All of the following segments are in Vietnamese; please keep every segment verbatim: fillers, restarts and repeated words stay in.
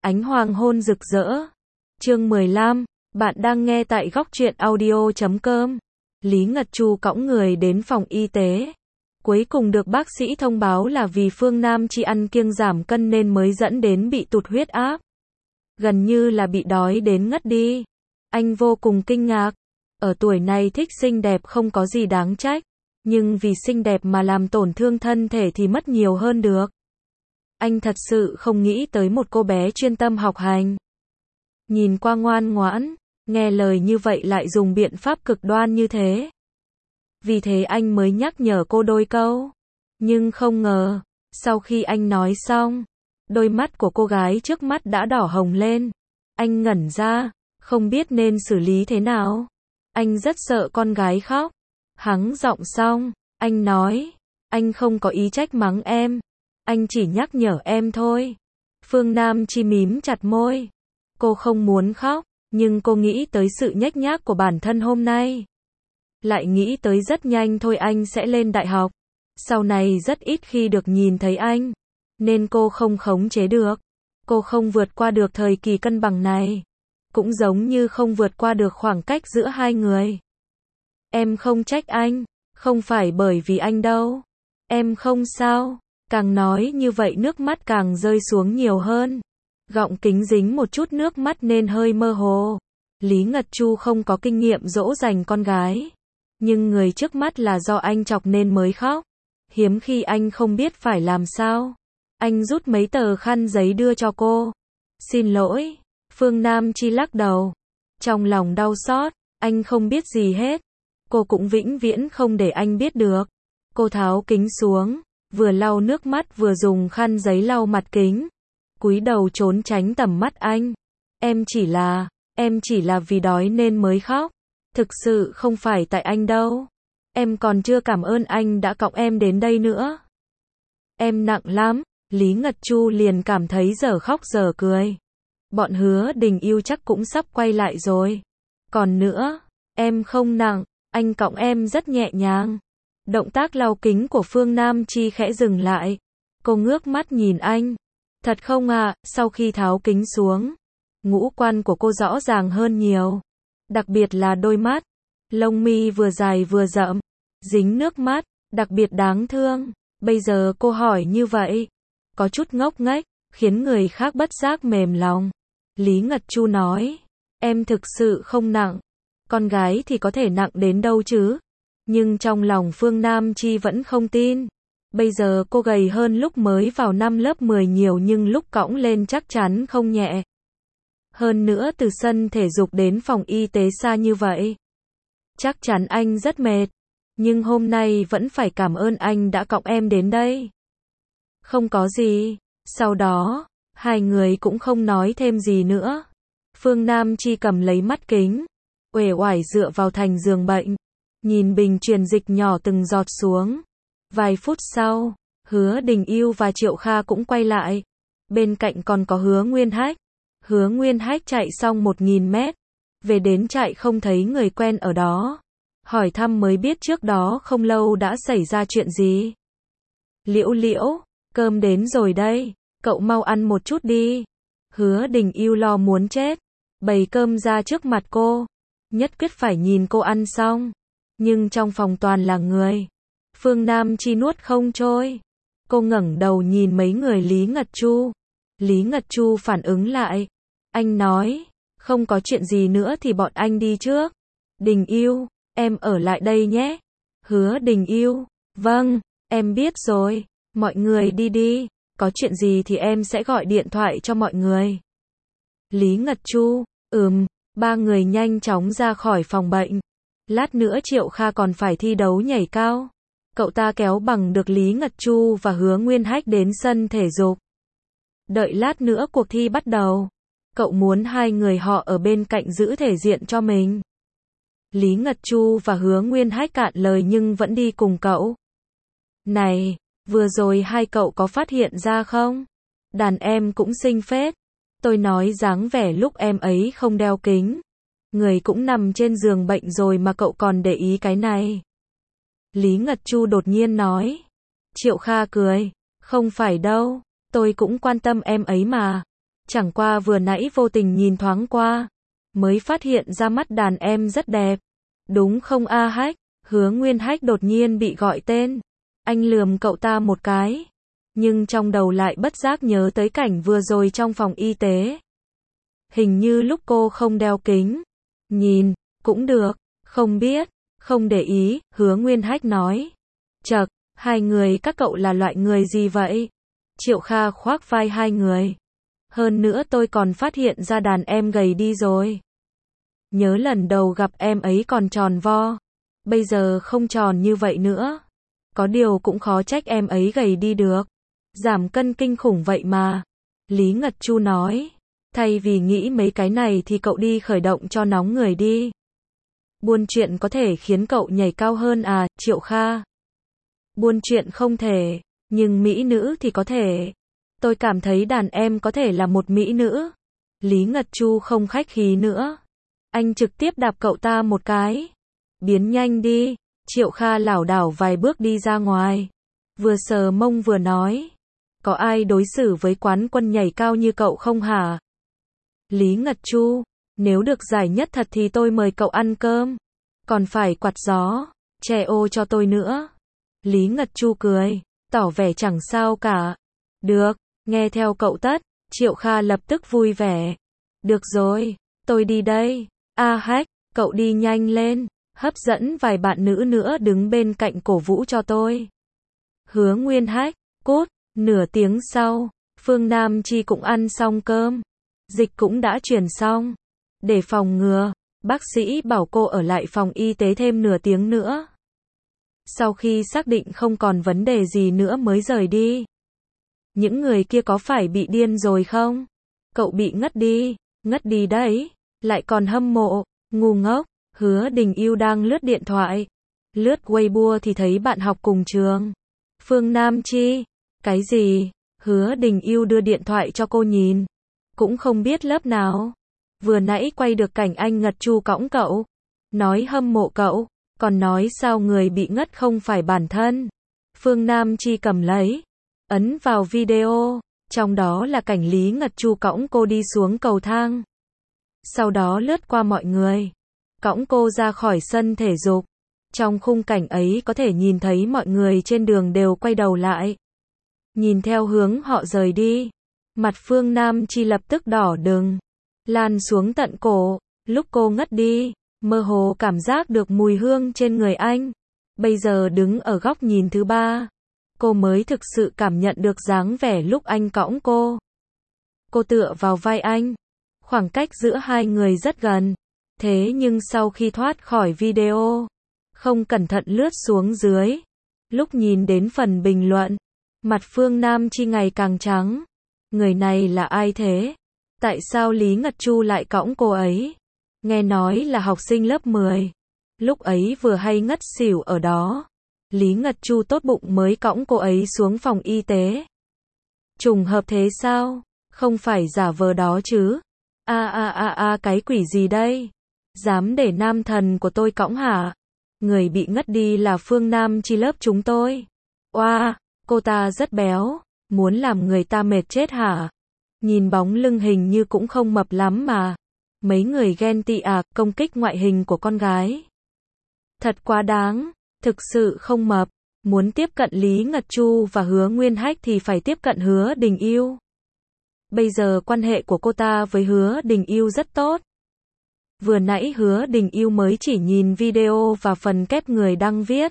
Ánh hoàng hôn rực rỡ. Chương mười lăm, bạn đang nghe tại góc truyện audio chấm com. Lý Ngật Chu cõng người đến phòng y tế. Cuối cùng được bác sĩ thông báo là vì Phương Nam Chi ăn kiêng giảm cân nên mới dẫn đến bị tụt huyết áp. Gần như là bị đói đến ngất đi. Anh vô cùng kinh ngạc. Ở tuổi này thích xinh đẹp không có gì đáng trách. Nhưng vì xinh đẹp mà làm tổn thương thân thể thì mất nhiều hơn được. Anh thật sự không nghĩ tới một cô bé chuyên tâm học hành. Nhìn qua ngoan ngoãn, nghe lời như vậy lại dùng biện pháp cực đoan như thế. Vì thế anh mới nhắc nhở cô đôi câu. Nhưng không ngờ, sau khi anh nói xong, đôi mắt của cô gái trước mắt đã đỏ hồng lên. Anh ngẩn ra, không biết nên xử lý thế nào. Anh rất sợ con gái khóc. Hắng giọng xong, anh nói, anh không có ý trách mắng em. Anh chỉ nhắc nhở em thôi. Phương Nam Chi mím chặt môi. Cô không muốn khóc, nhưng cô nghĩ tới sự nhếch nhác của bản thân hôm nay. Lại nghĩ tới rất nhanh thôi anh sẽ lên đại học. Sau này rất ít khi được nhìn thấy anh. Nên cô không khống chế được. Cô không vượt qua được thời kỳ cân bằng này. Cũng giống như không vượt qua được khoảng cách giữa hai người. Em không trách anh. Không phải bởi vì anh đâu. Em không sao. Càng nói như vậy nước mắt càng rơi xuống nhiều hơn. Gọng kính dính một chút nước mắt nên hơi mơ hồ. Lý Ngật Chu không có kinh nghiệm dỗ dành con gái. Nhưng người trước mắt là do anh chọc nên mới khóc. Hiếm khi anh không biết phải làm sao. Anh rút mấy tờ khăn giấy đưa cho cô. Xin lỗi. Phương Nam Chi lắc đầu. Trong lòng đau xót, anh không biết gì hết. Cô cũng vĩnh viễn không để anh biết được. Cô tháo kính xuống. Vừa lau nước mắt vừa dùng khăn giấy lau mặt kính. Cúi đầu trốn tránh tầm mắt anh. Em chỉ là, em chỉ là vì đói nên mới khóc. Thực sự không phải tại anh đâu. Em còn chưa cảm ơn anh đã cõng em đến đây nữa. Em nặng lắm. Lý Ngật Chu liền cảm thấy dở khóc dở cười. Bọn Hứa Đình Yêu chắc cũng sắp quay lại rồi. Còn nữa, em không nặng, anh cõng em rất nhẹ nhàng. Động tác lau kính của Phương Nam Chi khẽ dừng lại. Cô ngước mắt nhìn anh. Thật không ạ, à, sau khi tháo kính xuống, ngũ quan của cô rõ ràng hơn nhiều. Đặc biệt là đôi mắt. Lông mi vừa dài vừa rậm. Dính nước mắt, đặc biệt đáng thương. Bây giờ cô hỏi như vậy. Có chút ngốc nghếch, khiến người khác bất giác mềm lòng. Lý Ngật Chu nói. Em thực sự không nặng. Con gái thì có thể nặng đến đâu chứ. Nhưng trong lòng Phương Nam Chi vẫn không tin. Bây giờ cô gầy hơn lúc mới vào năm lớp mười nhiều nhưng lúc cõng lên chắc chắn không nhẹ. Hơn nữa từ sân thể dục đến phòng y tế xa như vậy. Chắc chắn anh rất mệt. Nhưng hôm nay vẫn phải cảm ơn anh đã cõng em đến đây. Không có gì. Sau đó, hai người cũng không nói thêm gì nữa. Phương Nam Chi cầm lấy mắt kính. Uể oải dựa vào thành giường bệnh. Nhìn bình truyền dịch nhỏ từng giọt xuống. Vài phút sau, Hứa Đình Yêu và Triệu Kha cũng quay lại. Bên cạnh còn có Hứa Nguyên Hách. Hứa Nguyên Hách chạy xong một nghìn mét. Về đến trại không thấy người quen ở đó. Hỏi thăm mới biết trước đó không lâu đã xảy ra chuyện gì. Liễu Liễu, cơm đến rồi đây. Cậu mau ăn một chút đi. Hứa Đình Yêu lo muốn chết. Bày cơm ra trước mặt cô. Nhất quyết phải nhìn cô ăn xong. Nhưng trong phòng toàn là người. Phương Nam Chi nuốt không trôi. Cô ngẩng đầu nhìn mấy người Lý Ngật Chu. Lý Ngật Chu phản ứng lại. Anh nói, không có chuyện gì nữa thì bọn anh đi trước. Đình Yêu, em ở lại đây nhé. Hứa Đình Yêu, vâng, em biết rồi. Mọi người đi đi. Có chuyện gì thì em sẽ gọi điện thoại cho mọi người. Lý Ngật Chu, ừm, ba người nhanh chóng ra khỏi phòng bệnh. Lát nữa Triệu Kha còn phải thi đấu nhảy cao. Cậu ta kéo bằng được Lý Ngật Chu và Hứa Nguyên Hách đến sân thể dục. Đợi lát nữa cuộc thi bắt đầu. Cậu muốn hai người họ ở bên cạnh giữ thể diện cho mình. Lý Ngật Chu và Hứa Nguyên Hách cạn lời nhưng vẫn đi cùng cậu. Này, vừa rồi hai cậu có phát hiện ra không? Đàn em cũng xinh phết. Tôi nói dáng vẻ lúc em ấy không đeo kính. Người cũng nằm trên giường bệnh rồi mà cậu còn để ý cái này. Lý Ngật Chu đột nhiên nói. Triệu Kha cười. Không phải đâu, tôi cũng quan tâm em ấy mà. Chẳng qua vừa nãy vô tình nhìn thoáng qua, mới phát hiện ra mắt đàn em rất đẹp. Đúng không A Hách? Hứa Nguyên Hách đột nhiên bị gọi tên. Anh lườm cậu ta một cái. Nhưng trong đầu lại bất giác nhớ tới cảnh vừa rồi trong phòng y tế. Hình như lúc cô không đeo kính. Nhìn, cũng được, không biết, không để ý, Hứa Nguyên Hách nói. Chậc, hai người các cậu là loại người gì vậy? Triệu Kha khoác vai hai người. Hơn nữa tôi còn phát hiện ra đàn em gầy đi rồi. Nhớ lần đầu gặp em ấy còn tròn vo. Bây giờ không tròn như vậy nữa. Có điều cũng khó trách em ấy gầy đi được. Giảm cân kinh khủng vậy mà. Lý Ngật Chu nói. Thay vì nghĩ mấy cái này thì cậu đi khởi động cho nóng người đi. Buôn chuyện có thể khiến cậu nhảy cao hơn à, Triệu Kha? Buôn chuyện không thể, nhưng mỹ nữ thì có thể. Tôi cảm thấy đàn em có thể là một mỹ nữ. Lý Ngật Chu không khách khí nữa. Anh trực tiếp đạp cậu ta một cái. Biến nhanh đi. Triệu Kha lảo đảo vài bước đi ra ngoài. Vừa sờ mông vừa nói. Có ai đối xử với quán quân nhảy cao như cậu không hả? Lý Ngật Chu, nếu được giải nhất thật thì tôi mời cậu ăn cơm. Còn phải quạt gió, che ô cho tôi nữa. Lý Ngật Chu cười, tỏ vẻ chẳng sao cả. Được, nghe theo cậu tất. Triệu Kha lập tức vui vẻ. Được rồi, tôi đi đây. A Hách, cậu đi nhanh lên. Hấp dẫn vài bạn nữ nữa đứng bên cạnh cổ vũ cho tôi. Hứa Nguyên Hách, cút. Nửa tiếng sau, Phương Nam Chi cũng ăn xong cơm. Dịch cũng đã chuyển xong. Để phòng ngừa, bác sĩ bảo cô ở lại phòng y tế thêm nửa tiếng nữa. Sau khi xác định không còn vấn đề gì nữa mới rời đi. Những người kia có phải bị điên rồi không? Cậu bị ngất đi, ngất đi đấy, lại còn hâm mộ, ngu ngốc. Hứa Đình Yêu đang lướt điện thoại. Lướt Weibo thì thấy bạn học cùng trường. Phương Nam Chi. Cái gì? Hứa Đình Yêu đưa điện thoại cho cô nhìn. Cũng không biết lớp nào. Vừa nãy quay được cảnh anh Ngật Chu cõng cậu. Nói hâm mộ cậu. Còn nói sao người bị ngất không phải bản thân. Phương Nam Chi cầm lấy. Ấn vào video. Trong đó là cảnh Lý Ngật Chu cõng cô đi xuống cầu thang. Sau đó lướt qua mọi người. Cõng cô ra khỏi sân thể dục. Trong khung cảnh ấy có thể nhìn thấy mọi người trên đường đều quay đầu lại. Nhìn theo hướng họ rời đi. Mặt Phương Nam Chi lập tức đỏ đừng. Lan xuống tận cổ. Lúc cô ngất đi, mơ hồ cảm giác được mùi hương trên người anh. Bây giờ đứng ở góc nhìn thứ ba. Cô mới thực sự cảm nhận được dáng vẻ lúc anh cõng cô. Cô tựa vào vai anh. Khoảng cách giữa hai người rất gần. Thế nhưng sau khi thoát khỏi video, không cẩn thận lướt xuống dưới. Lúc nhìn đến phần bình luận, mặt Phương Nam Chi ngày càng trắng. Người này là ai thế? Tại sao Lý Ngật Chu lại cõng cô ấy? Nghe nói là học sinh lớp mười. Lúc ấy vừa hay ngất xỉu ở đó. Lý Ngật Chu tốt bụng mới cõng cô ấy xuống phòng y tế. Trùng hợp thế sao? Không phải giả vờ đó chứ? A a a a cái quỷ gì đây? Dám để nam thần của tôi cõng hả? Người bị ngất đi là Phương Nam Chi lớp chúng tôi. Oa, wow, cô ta rất béo. Muốn làm người ta mệt chết hả? Nhìn bóng lưng hình như cũng không mập lắm mà. Mấy người ghen tị à, công kích ngoại hình của con gái. Thật quá đáng, thực sự không mập. Muốn tiếp cận Lý Ngật Chu và Hứa Nguyên Hách thì phải tiếp cận Hứa Đình Yêu. Bây giờ quan hệ của cô ta với Hứa Đình Yêu rất tốt. Vừa nãy Hứa Đình Yêu mới chỉ nhìn video và phần kép người đăng viết.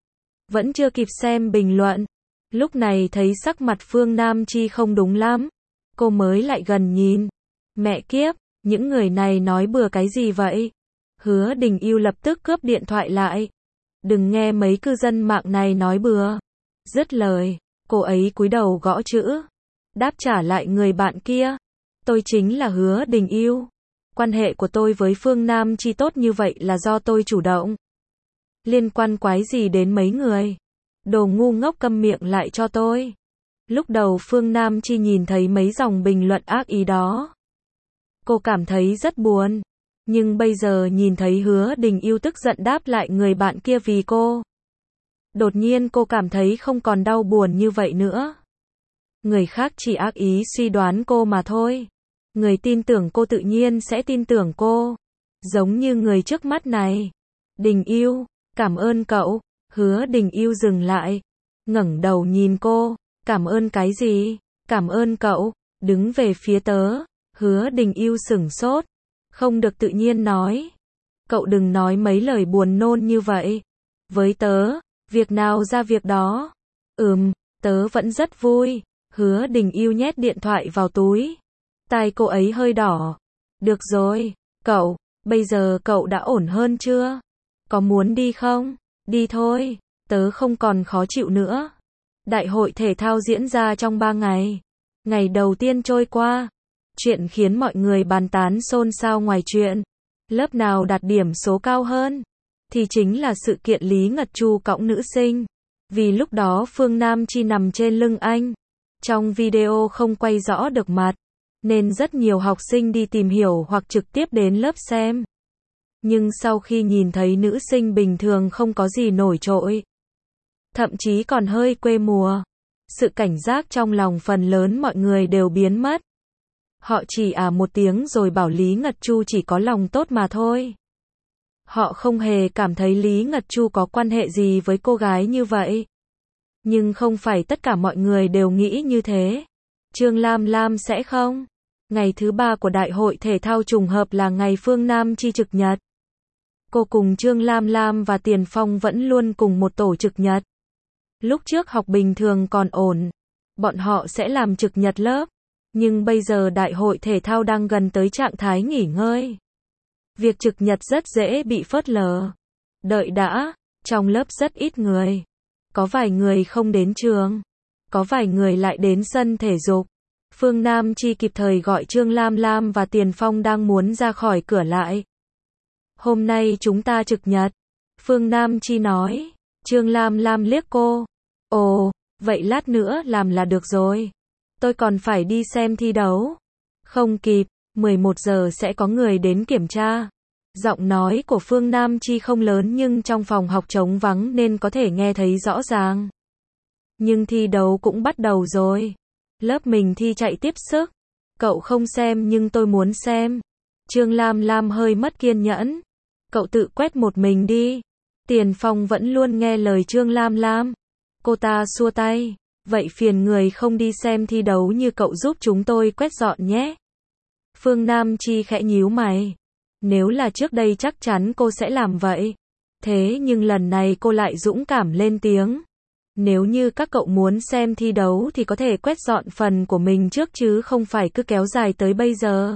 Vẫn chưa kịp xem bình luận. Lúc này thấy sắc mặt Phương Nam Chi không đúng lắm. Cô mới lại gần nhìn. Mẹ kiếp, những người này nói bừa cái gì vậy? Hứa Đình Yêu lập tức cướp điện thoại lại. Đừng nghe mấy cư dân mạng này nói bừa. Dứt lời, cô ấy cúi đầu gõ chữ. Đáp trả lại người bạn kia. Tôi chính là Hứa Đình Yêu. Quan hệ của tôi với Phương Nam Chi tốt như vậy là do tôi chủ động. Liên quan quái gì đến mấy người? Đồ ngu ngốc câm miệng lại cho tôi. Lúc đầu Phương Nam Chi nhìn thấy mấy dòng bình luận ác ý đó. Cô cảm thấy rất buồn. Nhưng bây giờ nhìn thấy Hứa Đình Yêu tức giận đáp lại người bạn kia vì cô. Đột nhiên cô cảm thấy không còn đau buồn như vậy nữa. Người khác chỉ ác ý suy đoán cô mà thôi. Người tin tưởng cô tự nhiên sẽ tin tưởng cô. Giống như người trước mắt này. Đình Yêu, cảm ơn cậu. Hứa Đình Yêu dừng lại. Ngẩng đầu nhìn cô. Cảm ơn cái gì? Cảm ơn cậu. Đứng về phía tớ. Hứa Đình Yêu sửng sốt. Không được tự nhiên nói. Cậu đừng nói mấy lời buồn nôn như vậy. Với tớ, việc nào ra việc đó. Ừm, tớ vẫn rất vui. Hứa Đình Yêu nhét điện thoại vào túi. Tai cô ấy hơi đỏ. Được rồi, cậu, bây giờ cậu đã ổn hơn chưa? Có muốn đi không? Đi thôi, tớ không còn khó chịu nữa. Đại hội thể thao diễn ra trong ba ngày. Ngày đầu tiên trôi qua. Chuyện khiến mọi người bàn tán xôn xao ngoài chuyện. Lớp nào đạt điểm số cao hơn? Thì chính là sự kiện Lý Ngật Chu cõng nữ sinh. Vì lúc đó Phương Nam Chi nằm trên lưng anh. Trong video không quay rõ được mặt. Nên rất nhiều học sinh đi tìm hiểu hoặc trực tiếp đến lớp xem. Nhưng sau khi nhìn thấy nữ sinh bình thường không có gì nổi trội. Thậm chí còn hơi quê mùa. Sự cảnh giác trong lòng phần lớn mọi người đều biến mất. Họ chỉ à một tiếng rồi bảo Lý Ngật Chu chỉ có lòng tốt mà thôi. Họ không hề cảm thấy Lý Ngật Chu có quan hệ gì với cô gái như vậy. Nhưng không phải tất cả mọi người đều nghĩ như thế. Trương Lam Lam sẽ không? Ngày thứ ba của đại hội thể thao trùng hợp là ngày Phương Nam Chi trực nhật. Cô cùng Trương Lam Lam và Tiền Phong vẫn luôn cùng một tổ trực nhật. Lúc trước học bình thường còn ổn. Bọn họ sẽ làm trực nhật lớp. Nhưng bây giờ đại hội thể thao đang gần tới trạng thái nghỉ ngơi. Việc trực nhật rất dễ bị phớt lờ. Đợi đã, trong lớp rất ít người. Có vài người không đến trường. Có vài người lại đến sân thể dục. Phương Nam Chi kịp thời gọi Trương Lam Lam và Tiền Phong đang muốn ra khỏi cửa lại. Hôm nay chúng ta trực nhật. Phương Nam Chi nói. Trương Lam Lam liếc cô. Ồ, vậy lát nữa làm là được rồi. Tôi còn phải đi xem thi đấu. Không kịp, mười một giờ sẽ có người đến kiểm tra. Giọng nói của Phương Nam Chi không lớn nhưng trong phòng học trống vắng nên có thể nghe thấy rõ ràng. Nhưng thi đấu cũng bắt đầu rồi. Lớp mình thi chạy tiếp sức. Cậu không xem nhưng tôi muốn xem. Trương Lam Lam hơi mất kiên nhẫn. Cậu tự quét một mình đi. Tiền Phong vẫn luôn nghe lời Trương Lam Lam. Cô ta xua tay. Vậy phiền người không đi xem thi đấu như cậu giúp chúng tôi quét dọn nhé. Phương Nam Chi khẽ nhíu mày. Nếu là trước đây chắc chắn cô sẽ làm vậy. Thế nhưng lần này cô lại dũng cảm lên tiếng. Nếu như các cậu muốn xem thi đấu thì có thể quét dọn phần của mình trước chứ không phải cứ kéo dài tới bây giờ.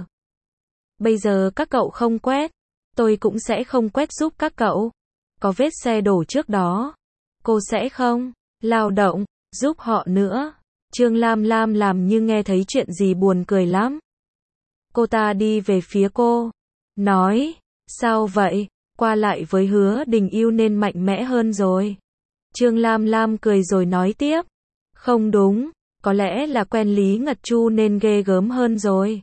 Bây giờ các cậu không quét, tôi cũng sẽ không quét giúp các cậu. Có vết xe đổ trước đó. Cô sẽ không lao động giúp họ nữa. Trương Lam Lam làm như nghe thấy chuyện gì buồn cười lắm. Cô ta đi về phía cô. Nói, sao vậy? Qua lại với Hứa Đình Yêu nên mạnh mẽ hơn rồi. Trương Lam Lam cười rồi nói tiếp. Không đúng, có lẽ là quen Lý Ngật Chu nên ghê gớm hơn rồi.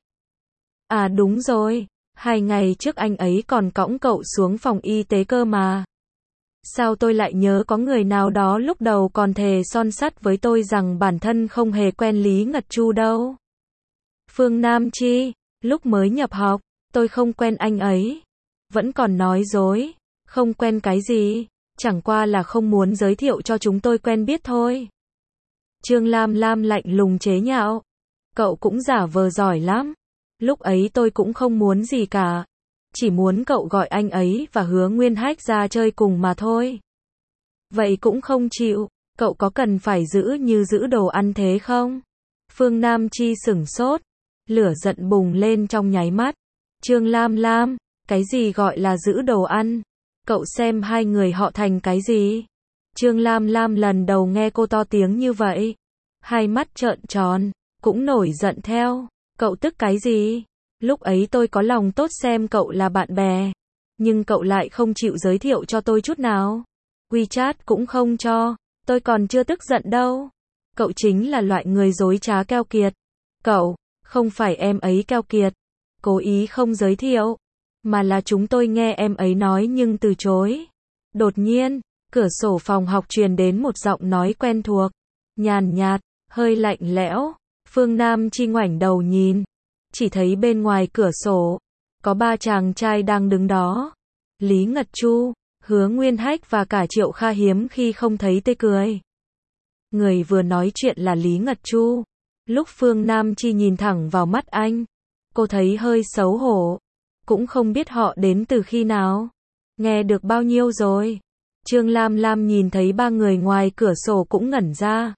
À đúng rồi, hai ngày trước anh ấy còn cõng cậu xuống phòng y tế cơ mà. Sao tôi lại nhớ có người nào đó lúc đầu còn thề son sắt với tôi rằng bản thân không hề quen Lý Ngật Chu đâu. Phương Nam Chi, lúc mới nhập học, tôi không quen anh ấy. Vẫn còn nói dối, không quen cái gì, chẳng qua là không muốn giới thiệu cho chúng tôi quen biết thôi. Trương Lam Lam lạnh lùng chế nhạo. Cậu cũng giả vờ giỏi lắm. Lúc ấy tôi cũng không muốn gì cả. Chỉ muốn cậu gọi anh ấy và Hứa Nguyên Hách ra chơi cùng mà thôi. Vậy cũng không chịu, cậu có cần phải giữ như giữ đồ ăn thế không? Phương Nam Chi sửng sốt. Lửa giận bùng lên trong nháy mắt. Trương Lam Lam, cái gì gọi là giữ đồ ăn? Cậu xem hai người họ thành cái gì? Trương Lam Lam lần đầu nghe cô to tiếng như vậy. Hai mắt trợn tròn, cũng nổi giận theo. Cậu tức cái gì? Lúc ấy tôi có lòng tốt xem cậu là bạn bè. Nhưng cậu lại không chịu giới thiệu cho tôi chút nào. WeChat cũng không cho. Tôi còn chưa tức giận đâu. Cậu chính là loại người dối trá keo kiệt. Cậu, không phải em ấy keo kiệt. Cố ý không giới thiệu. Mà là chúng tôi nghe em ấy nói nhưng từ chối. Đột nhiên, cửa sổ phòng học truyền đến một giọng nói quen thuộc. Nhàn nhạt, hơi lạnh lẽo. Phương Nam Chi ngoảnh đầu nhìn. chỉ thấy bên ngoài cửa sổ, có ba chàng trai đang đứng đó. Lý Ngật Chu, Hứa Nguyên Hách và cả Triệu Kha hiếm khi không thấy tươi cười. Người vừa nói chuyện là Lý Ngật Chu. Lúc Phương Nam Chi nhìn thẳng vào mắt anh, cô thấy hơi xấu hổ. Cũng không biết họ đến từ khi nào. Nghe được bao nhiêu rồi? Trương Lam Lam nhìn thấy ba người ngoài cửa sổ cũng ngẩn ra.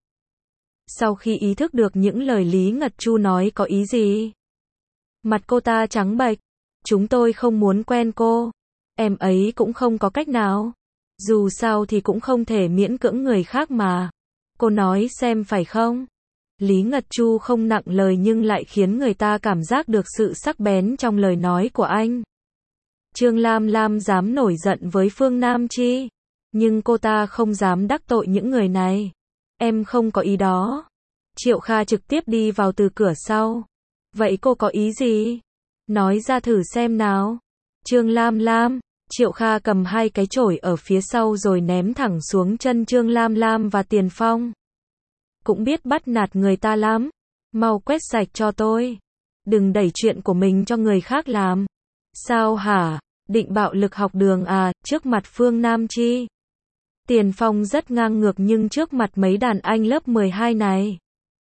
Sau khi ý thức được những lời Lý Ngật Chu nói có ý gì, mặt cô ta trắng bệch. Chúng tôi không muốn quen cô. Em ấy cũng không có cách nào. Dù sao thì cũng không thể miễn cưỡng người khác mà. Cô nói xem phải không? Lý Ngật Chu không nặng lời nhưng lại khiến người ta cảm giác được sự sắc bén trong lời nói của anh. Trương Lam Lam dám nổi giận với Phương Nam Chi, nhưng cô ta không dám đắc tội những người này. Em không có ý đó. Triệu Kha trực tiếp đi vào từ cửa sau. Vậy cô có ý gì? Nói ra thử xem nào. Trương Lam Lam, Triệu Kha cầm hai cái chổi ở phía sau rồi ném thẳng xuống chân Trương Lam Lam và Tiền Phong. Cũng biết bắt nạt người ta lắm. Mau quét sạch cho tôi. Đừng đẩy chuyện của mình cho người khác làm. Sao hả? Định bạo lực học đường à, trước mặt Phương Nam Chi. Tiền Phong rất ngang ngược nhưng trước mặt mấy đàn anh lớp mười hai này.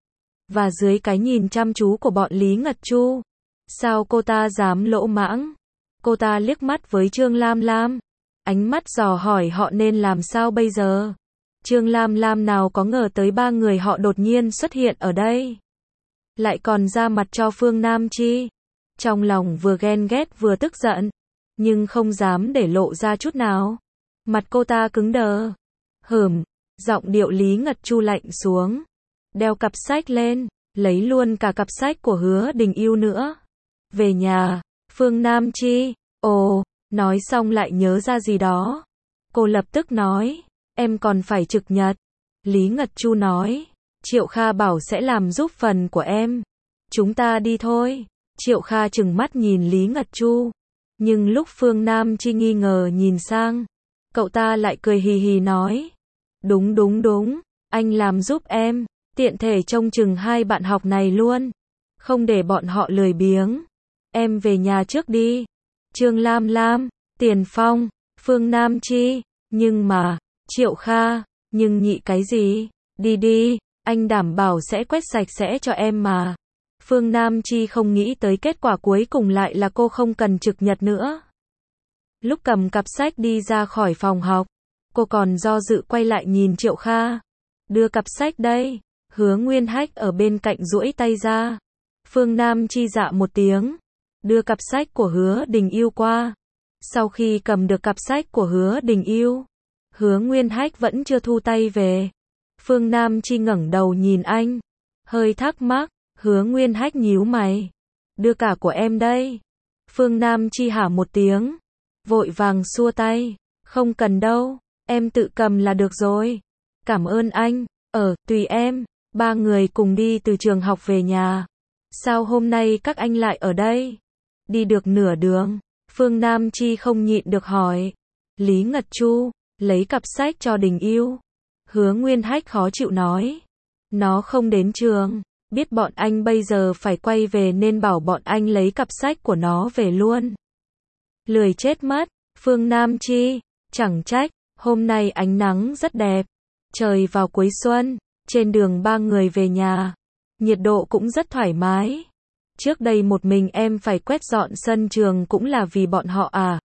Và dưới cái nhìn chăm chú của bọn Lý Ngật Chu. Sao cô ta dám lỗ mãng? Cô ta liếc mắt với Trương Lam Lam. Ánh mắt dò hỏi họ nên làm sao bây giờ. Trương Lam Lam nào có ngờ tới ba người họ đột nhiên xuất hiện ở đây. Lại còn ra mặt cho Phương Nam Chi. Trong lòng vừa ghen ghét vừa tức giận. Nhưng không dám để lộ ra chút nào. Mặt cô ta cứng đờ. Hửm, giọng điệu Lý Ngật Chu lạnh xuống. Đeo cặp sách lên, lấy luôn cả cặp sách của Hứa Đình Yêu nữa. Về nhà, Phương Nam Chi, ồ, nói xong lại nhớ ra gì đó. Cô lập tức nói, em còn phải trực nhật. Lý Ngật Chu nói, Triệu Kha bảo sẽ làm giúp phần của em. Chúng ta đi thôi. Triệu Kha trừng mắt nhìn Lý Ngật Chu. Nhưng lúc Phương Nam Chi nghi ngờ nhìn sang, cậu ta lại cười hì hì nói. Đúng đúng đúng, anh làm giúp em, tiện thể trông chừng hai bạn học này luôn. Không để bọn họ lười biếng. Em về nhà trước đi. Trương Lam Lam, Tiền Phong, Phương Nam Chi, nhưng mà, Triệu Kha, nhưng nhị cái gì? Đi đi, anh đảm bảo sẽ quét sạch sẽ cho em mà. Phương Nam Chi không nghĩ tới kết quả cuối cùng lại là cô không cần trực nhật nữa. Lúc cầm cặp sách đi ra khỏi phòng học, cô còn do dự quay lại nhìn Triệu Kha. Đưa cặp sách đây. Hứa Nguyên Hách ở bên cạnh duỗi tay ra. Phương Nam Chi dạ một tiếng. Đưa cặp sách của Hứa Đình Yêu qua. Sau khi cầm được cặp sách của Hứa Đình Yêu, Hứa Nguyên Hách vẫn chưa thu tay về. Phương Nam Chi ngẩng đầu nhìn anh, hơi thắc mắc. Hứa Nguyên Hách nhíu mày. Đưa cả của em đây. Phương Nam Chi hả một tiếng, vội vàng xua tay. Không cần đâu, em tự cầm là được rồi. Cảm ơn anh. Ờ, tùy em. Ba người cùng đi từ trường học về nhà. Sao hôm nay các anh lại ở đây? Đi được nửa đường, Phương Nam Chi không nhịn được hỏi. Lý Ngật Chu, lấy cặp sách cho Đình Yêu. Hứa Nguyên Hách khó chịu nói. Nó không đến trường, biết bọn anh bây giờ phải quay về nên bảo bọn anh lấy cặp sách của nó về luôn. Lười chết mất, Phương Nam Chi, chẳng trách, hôm nay ánh nắng rất đẹp. Trời vào cuối xuân, trên đường ba người về nhà, nhiệt độ cũng rất thoải mái. Trước đây một mình em phải quét dọn sân trường cũng là vì bọn họ à?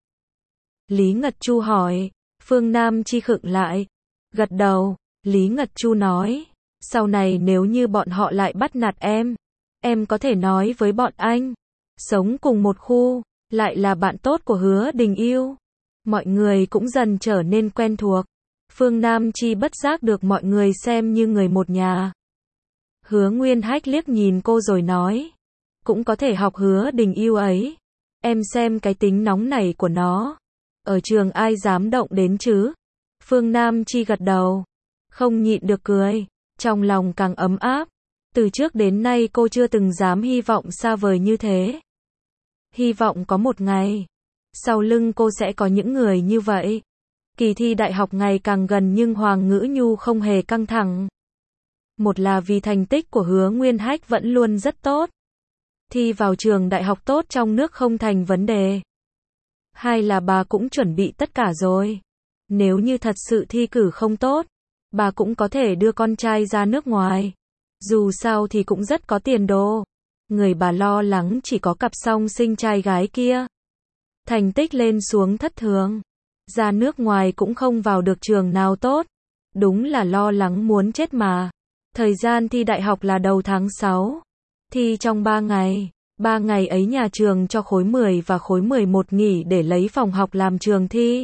Lý Ngật Chu hỏi. Phương Nam Chi khựng lại, gật đầu. Lý Ngật Chu nói, sau này nếu như bọn họ lại bắt nạt em, em có thể nói với bọn anh, sống cùng một khu, lại là bạn tốt của Hứa Đình Yêu. Mọi người cũng dần trở nên quen thuộc. Phương Nam Chi bất giác được mọi người xem như người một nhà. Hứa Nguyên Hách liếc nhìn cô rồi nói, cũng có thể học Hứa Đình Yêu ấy. Em xem cái tính nóng này của nó, ở trường ai dám động đến chứ? Phương Nam Chi gật đầu, không nhịn được cười, trong lòng càng ấm áp. Từ trước đến nay cô chưa từng dám hy vọng xa vời như thế. Hy vọng có một ngày, sau lưng cô sẽ có những người như vậy. Kỳ thi đại học ngày càng gần nhưng Hoàng Ngữ Nhu không hề căng thẳng. Một là vì thành tích của Hứa Nguyên Hách vẫn luôn rất tốt. thi vào trường đại học tốt trong nước không thành vấn đề. Hai là bà cũng chuẩn bị tất cả rồi. Nếu như thật sự thi cử không tốt, bà cũng có thể đưa con trai ra nước ngoài. Dù sao thì cũng rất có tiền đồ. Người bà lo lắng chỉ có cặp song sinh trai gái kia. Thành tích lên xuống thất thường. Ra nước ngoài cũng không vào được trường nào tốt. Đúng là lo lắng muốn chết mà. Thời gian thi đại học là đầu tháng sáu. Thi trong ba ngày. ba ngày ấy nhà trường cho khối mười và khối mười một nghỉ để lấy phòng học làm trường thi.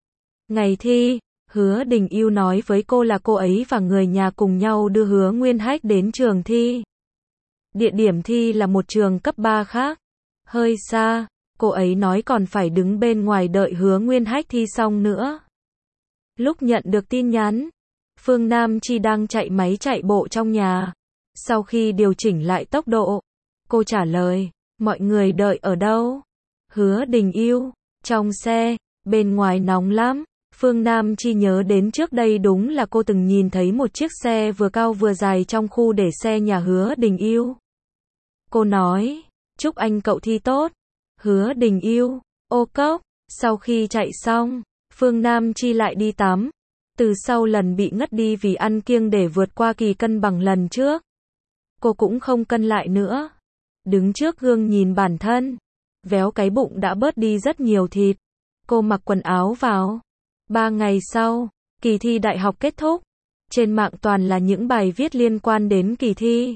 Ngày thi, Hứa Đình Ưu nói với cô là cô ấy và người nhà cùng nhau đưa Hứa Nguyên Hách đến trường thi. Địa điểm thi là một trường cấp ba khác. Hơi xa, cô ấy nói còn phải đứng bên ngoài đợi Hứa Nguyên Hách thi xong nữa. Lúc nhận được tin nhắn, Phương Nam Chi đang chạy máy chạy bộ trong nhà. Sau khi điều chỉnh lại tốc độ, cô trả lời, mọi người đợi ở đâu? Hứa Đình Ưu, trong xe, bên ngoài nóng lắm. Phương Nam Chi nhớ đến trước đây đúng là cô từng nhìn thấy một chiếc xe vừa cao vừa dài trong khu để xe nhà Hứa Đình Ưu. Cô nói, chúc anh cậu thi tốt. Hứa Đình Ưu, ô cốc, sau khi chạy xong, Phương Nam Chi lại đi tắm. Từ sau lần bị ngất đi vì ăn kiêng để vượt qua kỳ cân bằng lần trước, cô cũng không cân lại nữa. Đứng trước gương nhìn bản thân, véo cái bụng đã bớt đi rất nhiều thịt. Cô mặc quần áo vào. Ba ngày sau, kỳ thi đại học kết thúc. Trên mạng toàn là những bài viết liên quan đến kỳ thi.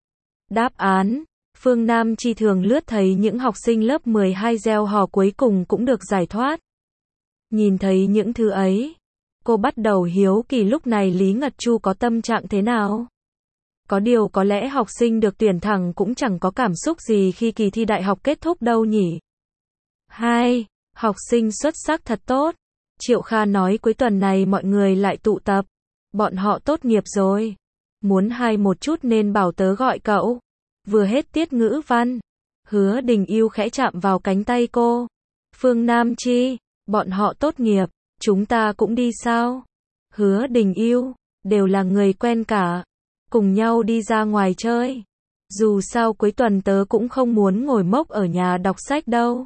Đáp án, Phương Nam Chi thường lướt thấy những học sinh lớp mười hai gieo hò cuối cùng cũng được giải thoát. Nhìn thấy những thứ ấy, cô bắt đầu hiếu kỳ lúc này Lý Ngật Chu có tâm trạng thế nào. Có điều có lẽ học sinh được tuyển thẳng cũng chẳng có cảm xúc gì khi kỳ thi đại học kết thúc đâu nhỉ. hai. Học sinh xuất sắc thật tốt. Triệu Kha nói cuối tuần này mọi người lại tụ tập. Bọn họ tốt nghiệp rồi. Muốn hai một chút nên bảo tớ gọi cậu. Vừa hết tiết ngữ văn. Hứa Đình Ưu khẽ chạm vào cánh tay cô. Phương Nam Chi, bọn họ tốt nghiệp, chúng ta cũng đi sao? Hứa Đình Ưu, đều là người quen cả. Cùng nhau đi ra ngoài chơi. Dù sao cuối tuần tớ cũng không muốn ngồi mốc ở nhà đọc sách đâu.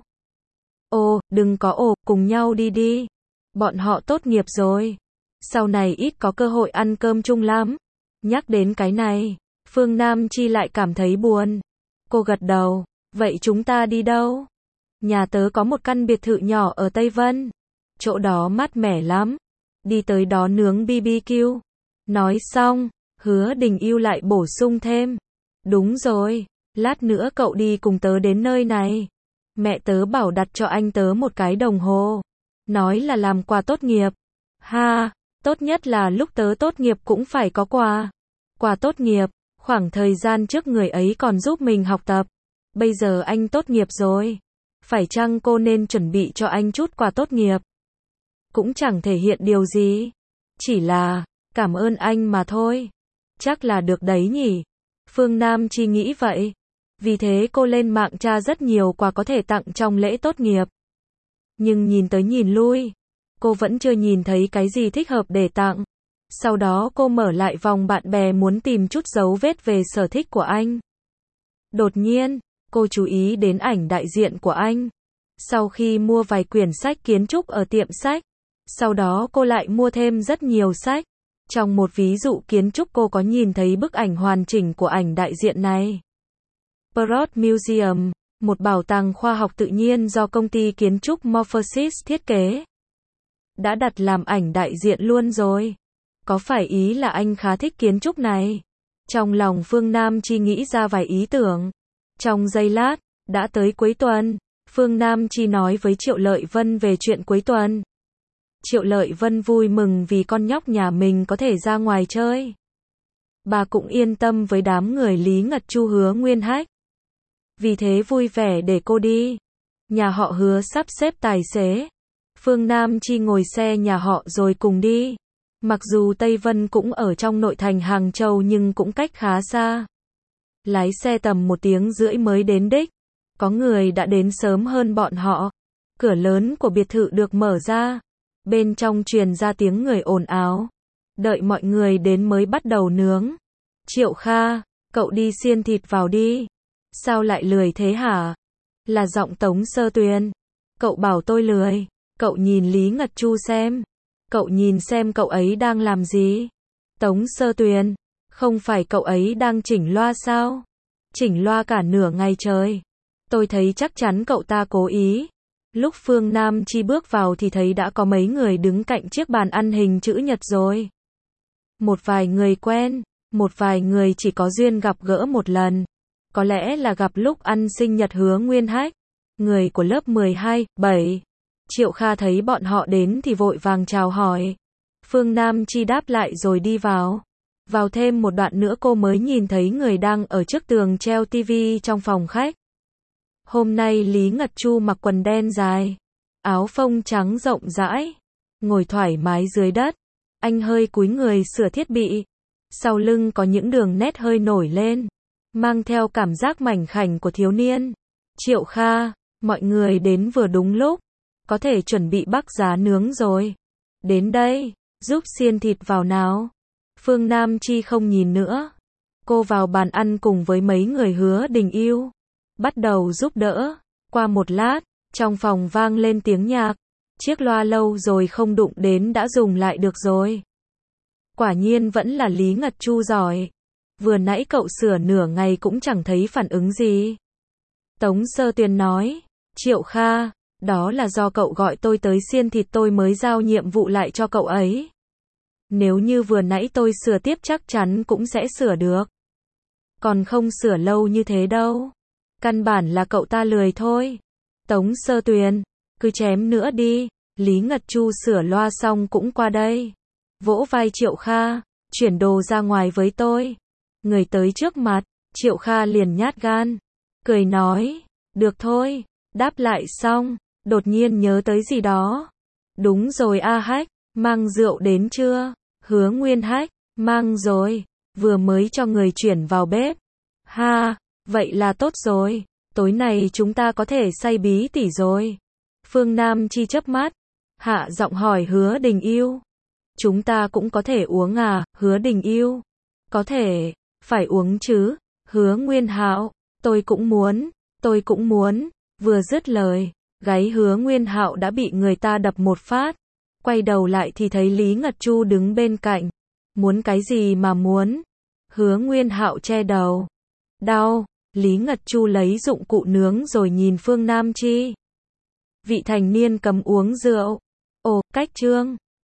Ồ, đừng có ồ, cùng nhau đi đi. Bọn họ tốt nghiệp rồi. Sau này ít có cơ hội ăn cơm chung lắm. Nhắc đến cái này, Phương Nam Chi lại cảm thấy buồn. Cô gật đầu, vậy chúng ta đi đâu? Nhà tớ có một căn biệt thự nhỏ ở Tây Vân. Chỗ đó mát mẻ lắm. Đi tới đó nướng bê bê kiu. Nói xong, Hứa Đình Ưu lại bổ sung thêm. Đúng rồi, lát nữa cậu đi cùng tớ đến nơi này. Mẹ tớ bảo đặt cho anh tớ một cái đồng hồ. Nói là làm quà tốt nghiệp. Ha, tốt nhất là lúc tớ tốt nghiệp cũng phải có quà. Quà tốt nghiệp, khoảng thời gian trước người ấy còn giúp mình học tập. Bây giờ anh tốt nghiệp rồi. Phải chăng cô nên chuẩn bị cho anh chút quà tốt nghiệp? Cũng chẳng thể hiện điều gì. Chỉ là, cảm ơn anh mà thôi. Chắc là được đấy nhỉ. Phương Nam Chi nghĩ vậy. Vì thế cô lên mạng tra rất nhiều quà có thể tặng trong lễ tốt nghiệp. Nhưng nhìn tới nhìn lui, cô vẫn chưa nhìn thấy cái gì thích hợp để tặng. Sau đó cô mở lại vòng bạn bè muốn tìm chút dấu vết về sở thích của anh. Đột nhiên, cô chú ý đến ảnh đại diện của anh. Sau khi mua vài quyển sách kiến trúc ở tiệm sách, sau đó cô lại mua thêm rất nhiều sách. Trong một ví dụ kiến trúc cô có nhìn thấy bức ảnh hoàn chỉnh của ảnh đại diện này. Broad Museum, một bảo tàng khoa học tự nhiên do công ty kiến trúc Morphosis thiết kế. Đã đặt làm ảnh đại diện luôn rồi. Có phải ý là anh khá thích kiến trúc này? Trong lòng Phương Nam Chi nghĩ ra vài ý tưởng. Trong giây lát, đã tới cuối tuần, Phương Nam Chi nói với Triệu Lợi Vân về chuyện cuối tuần. Triệu Lợi Vân vui mừng vì con nhóc nhà mình có thể ra ngoài chơi. Bà cũng yên tâm với đám người Lý Ngật Chu Hứa Nguyên Hách. Vì thế vui vẻ để cô đi. Nhà họ Hứa sắp xếp tài xế. Phương Nam Chi ngồi xe nhà họ rồi cùng đi. Mặc dù Tây Vân cũng ở trong nội thành Hàng Châu nhưng cũng cách khá xa. Lái xe tầm một tiếng rưỡi mới đến đích. Có người đã đến sớm hơn bọn họ. Cửa lớn của biệt thự được mở ra. Bên trong truyền ra tiếng người ồn ào. Đợi mọi người đến mới bắt đầu nướng. Triệu Kha, cậu đi xiên thịt vào đi. Sao lại lười thế hả? Là giọng Tống Sơ Tuyền. Cậu bảo tôi lười. Cậu nhìn Lý Ngật Chu xem. Cậu nhìn xem cậu ấy đang làm gì. Tống Sơ Tuyền. Không phải cậu ấy đang chỉnh loa sao? Chỉnh loa cả nửa ngày trời. Tôi thấy chắc chắn cậu ta cố ý. Lúc Phương Nam Chi bước vào thì thấy đã có mấy người đứng cạnh chiếc bàn ăn hình chữ nhật rồi. Một vài người quen, một vài người chỉ có duyên gặp gỡ một lần. Có lẽ là gặp lúc ăn sinh nhật Hứa Nguyên Hách, người của lớp mười hai, bảy. Triệu Kha thấy bọn họ đến thì vội vàng chào hỏi. Phương Nam Chi đáp lại rồi đi vào. Vào thêm một đoạn nữa cô mới nhìn thấy người đang ở trước tường treo tivi trong phòng khách. Hôm nay Lý Ngật Chu mặc quần đen dài, áo phông trắng rộng rãi, ngồi thoải mái dưới đất. Anh hơi cúi người sửa thiết bị. Sau lưng có những đường nét hơi nổi lên, mang theo cảm giác mảnh khảnh của thiếu niên. Triệu Kha, mọi người đến vừa đúng lúc. Có thể chuẩn bị bắc giá nướng rồi. Đến đây, giúp xiên thịt vào nào. Phương Nam Chi không nhìn nữa. Cô vào bàn ăn cùng với mấy người Hứa Đình Yêu. Bắt đầu giúp đỡ. Qua một lát, trong phòng vang lên tiếng nhạc. Chiếc loa lâu rồi không đụng đến đã dùng lại được rồi. Quả nhiên vẫn là Lý Ngật Chu giỏi. Vừa nãy cậu sửa nửa ngày cũng chẳng thấy phản ứng gì. Tống Sơ Tuyền nói. Triệu Kha, đó là do cậu gọi tôi tới xiên thịt tôi mới giao nhiệm vụ lại cho cậu ấy. Nếu như vừa nãy tôi sửa tiếp chắc chắn cũng sẽ sửa được. Còn không sửa lâu như thế đâu. Căn bản là cậu ta lười thôi. Tống Sơ Tuyền, cứ chém nữa đi. Lý Ngật Chu sửa loa xong cũng qua đây. Vỗ vai Triệu Kha, chuyển đồ ra ngoài với tôi. Người tới trước mặt, Triệu Kha liền nhát gan. Cười nói, được thôi. Đáp lại xong, đột nhiên nhớ tới gì đó. Đúng rồi A Hách, mang rượu đến chưa? Hứa Nguyên Hách, mang rồi, vừa mới cho người chuyển vào bếp. Ha, vậy là tốt rồi, tối nay chúng ta có thể say bí tỉ rồi. Phương Nam Chi chớp mắt, hạ giọng hỏi Hứa Đình Yêu. Chúng ta cũng có thể uống à, Hứa Đình Yêu? Có thể, phải uống chứ. Hứa Nguyên Hạo, tôi cũng muốn, tôi cũng muốn. Vừa dứt lời, gáy Hứa Nguyên Hạo đã bị người ta đập một phát. Quay đầu lại thì thấy Lý Ngật Chu đứng bên cạnh. Muốn cái gì mà muốn? Hứa Nguyên Hạo che đầu. Đau. Lý Ngật Chu lấy dụng cụ nướng rồi nhìn Phương Nam Chi. Vị thành niên cấm uống rượu. Ồ, cách trương.